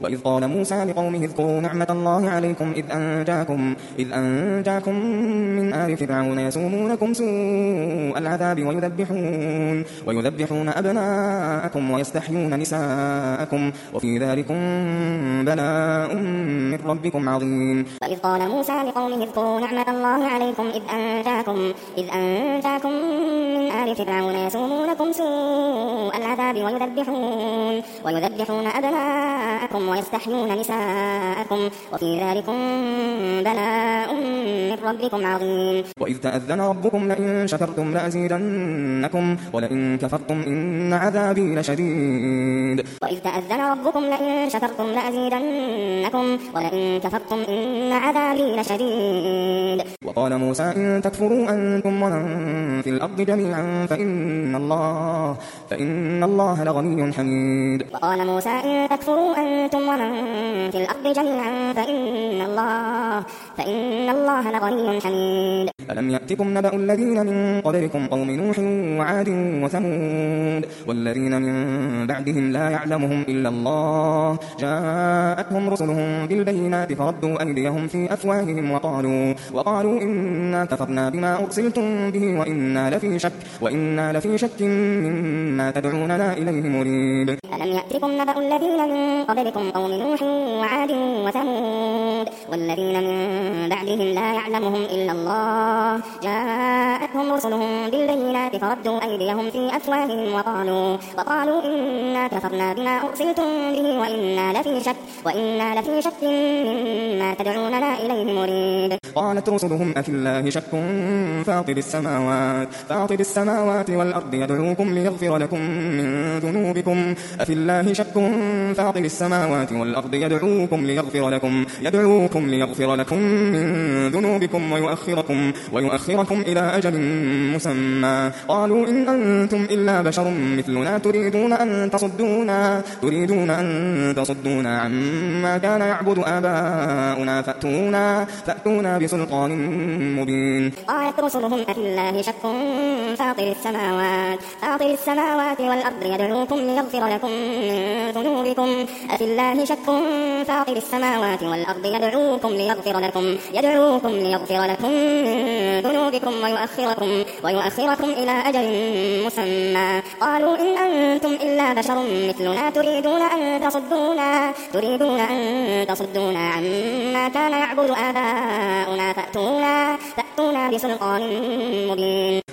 وإذ قال موسى لقومه اذكروا نعمة الله عليكم إذ أنجاكم من آل فرعون يسومونكم سوء العذاب ويذبحون أبناءكم ويستحيون نساءكم وفي ذلكم بلاء من ربكم عظيم. وإذ قال موسى لقومه اذكروا نعمة الله عليكم إذ أنجاكم من آل فرعون يسومونكم سوء العذاب ويذبحون أبناءكم ويستحيون نساءكم وفي ذلكم بلاء من ربكم عظيم. وإذ تأذن ربكم لئن شكرتم لأزيدنكم ولئن كفرتم إن عذابي لشديد. وإذ تأذن ربكم لئن شكرتم لأزيدنكم ولئن كفرتم إن عذابي لشديد. وقال موسى إن تكفروا أنتم ومن في الأرض جميعا فإن الله لغني حميد. وقال موسى إن تكفروا أنتم ومن في الأرض جميعا فإن الله لغني حميد. ألم يأتكم نبأ الذين من قبلكم قوم نوح وعاد وثمود والذين من بعدهم لا يعلمهم إلا الله جاءتهم رسلهم بالبينات فردوا أيديهم في أفواههم وقالوا إنا كفرنا بما أرسلتم به وإنا لفي شك مما تدعوننا إليه مريب. ألم يأتكم نبأ الذين من قبلكم قوم نوح وعاد وثمود والذين من بعدهم لا يعلمهم إلا الله جاءتهم رسلهم بالبينات فردوا أيديهم في أفواههم وقالوا إنا كفرنا بما أرسلتم به وإنا لفي شك مما تدعوننا إليه مريب. قالت رسلهم أفي الله شك فاطر السماوات والأرض يدعوكم ليغفر لكم من ذنوبكم من ذنوبكم ويؤخركم إلى أجل مسمى. قالوا إن أنتم إلا بشر مثلنا تريدون أن تصدونا عما كان يعبد آباؤنا فأتونا بسلطان مبين. قالت رسلهم أفي الله شك فاطر السماوات والأرض يدعوكم ليغفر لكم من ذنوبكم ويؤخركم إلى أجل مسمى. قالوا إن أنتم إلا بشر مثلنا تريدون أن تصدونا عما كان يعبد آباؤنا فأتونا بسلطان مبين.